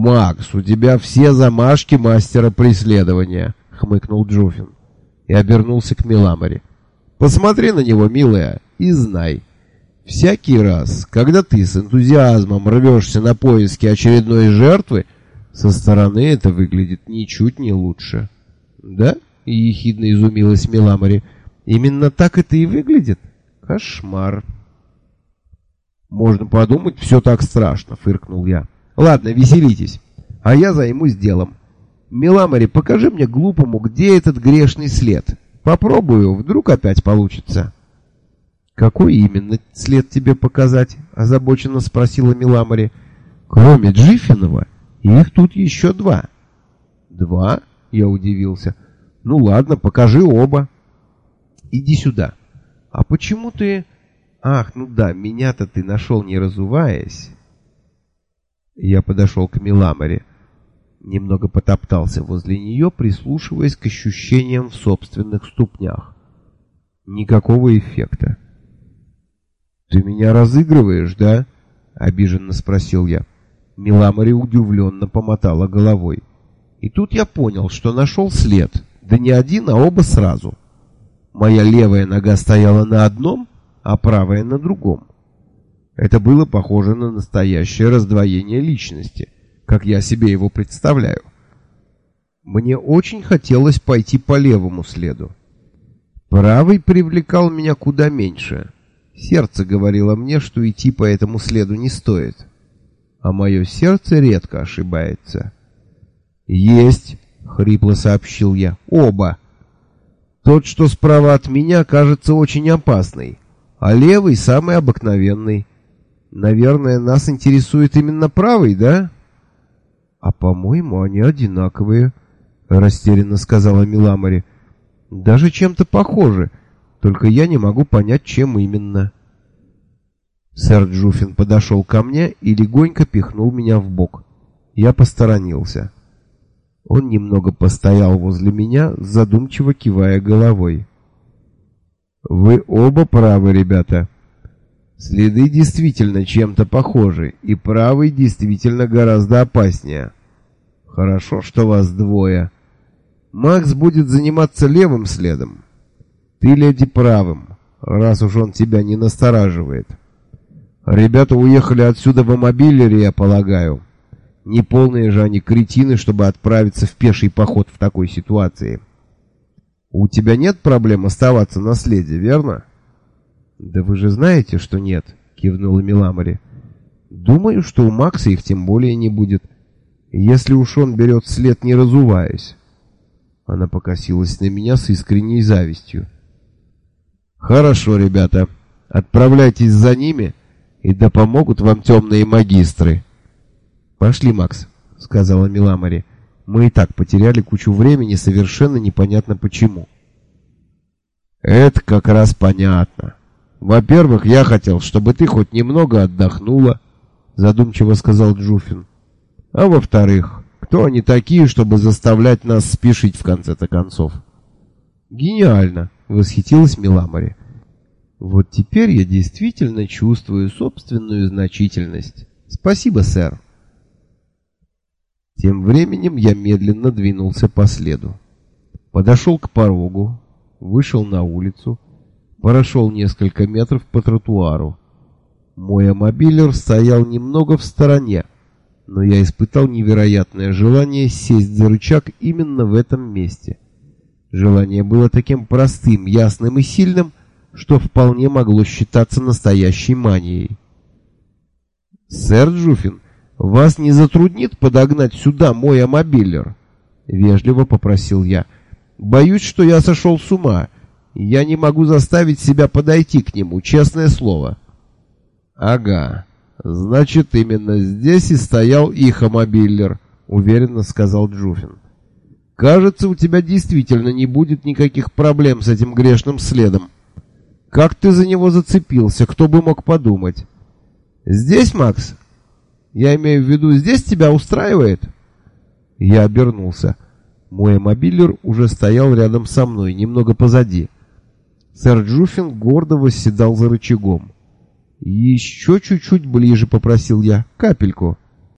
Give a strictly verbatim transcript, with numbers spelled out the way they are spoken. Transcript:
«Макс, у тебя все замашки мастера преследования», — хмыкнул Джуфин и обернулся к Миламоре. «Посмотри на него, милая, и знай. Всякий раз, когда ты с энтузиазмом рвешься на поиски очередной жертвы, со стороны это выглядит ничуть не лучше». «Да?» — ехидно изумилась Миламоре. «Именно так это и выглядит? Кошмар!» «Можно подумать, все так страшно», — фыркнул я. «Ладно, веселитесь, а я займусь делом. Миламоре, покажи мне глупому, где этот грешный след. Попробую, вдруг опять получится». «Какой именно след тебе показать?» — озабоченно спросила Миламоре. «Кроме Джиффинова, их тут еще два». «Два?» — я удивился. «Ну ладно, покажи оба». «Иди сюда». «А почему ты...» «Ах, ну да, меня-то ты нашел, не разуваясь». Я подошел к Миламоре, немного потоптался возле нее, прислушиваясь к ощущениям в собственных ступнях. Никакого эффекта. «Ты меня разыгрываешь, да?» — обиженно спросил я. Миламоре удивленно помотала головой. И тут я понял, что нашел след. Да не один, а оба сразу. Моя левая нога стояла на одном, а правая на другом. Это было похоже на настоящее раздвоение личности, как я себе его представляю. Мне очень хотелось пойти по левому следу. Правый привлекал меня куда меньше. Сердце говорило мне, что идти по этому следу не стоит. А мое сердце редко ошибается. «Есть!» — хрипло сообщил я. «Оба!» Тот, что справа от меня, кажется очень опасный, а левый самый обыкновенный. Наверное, нас интересует именно правый, да? А по-моему, они одинаковые, растерянно сказала Миламоре. Даже чем-то похожи, только я не могу понять, чем именно. Сэр Джуфин подошел ко мне и легонько пихнул меня в бок. Я посторонился. Он немного постоял возле меня, задумчиво кивая головой. «Вы оба правы, ребята. Следы действительно чем-то похожи, и правый действительно гораздо опаснее. Хорошо, что вас двое. Макс будет заниматься левым следом. Ты, леди, правым, раз уж он тебя не настораживает. Ребята уехали отсюда в мобилере, я полагаю. Не полные же они кретины, чтобы отправиться в пеший поход в такой ситуации. У тебя нет проблем оставаться на следе, верно?» «Да вы же знаете, что нет», — кивнула Миламоре. «Думаю, что у Макса их тем более не будет, если уж он берет след, не разуваясь». Она покосилась на меня с искренней завистью. «Хорошо, ребята, отправляйтесь за ними, и да помогут вам темные магистры». «Пошли, Макс», — сказала Миламоре. «Мы и так потеряли кучу времени, совершенно непонятно почему». «Это как раз понятно. Во-первых, я хотел, чтобы ты хоть немного отдохнула», — задумчиво сказал Джуфин. «А во-вторых, кто они такие, чтобы заставлять нас спешить в конце-то концов?» «Гениально!» — восхитилась Миламоре. «Вот теперь я действительно чувствую собственную значительность. Спасибо, сэр». Тем временем я медленно двинулся по следу. Подошел к порогу, вышел на улицу, прошел несколько метров по тротуару. Мой мобилер стоял немного в стороне, но я испытал невероятное желание сесть за рычаг именно в этом месте. Желание было таким простым, ясным и сильным, что вполне могло считаться настоящей манией. «Сэр Джуфин, вас не затруднит подогнать сюда мой мобилер?» — вежливо попросил я. «Боюсь, что я сошел с ума. Я не могу заставить себя подойти к нему, честное слово». «Ага, значит, именно здесь и стоял их мобилер», — уверенно сказал Джуфин. «Кажется, у тебя действительно не будет никаких проблем с этим грешным следом. Как ты за него зацепился, кто бы мог подумать? Здесь, Макс? Я имею в виду, здесь тебя устраивает?» Я обернулся. Мой мобилер уже стоял рядом со мной, немного позади. Сэр Джуфин гордо восседал за рычагом. «Еще чуть-чуть ближе», — попросил я, — «капельку».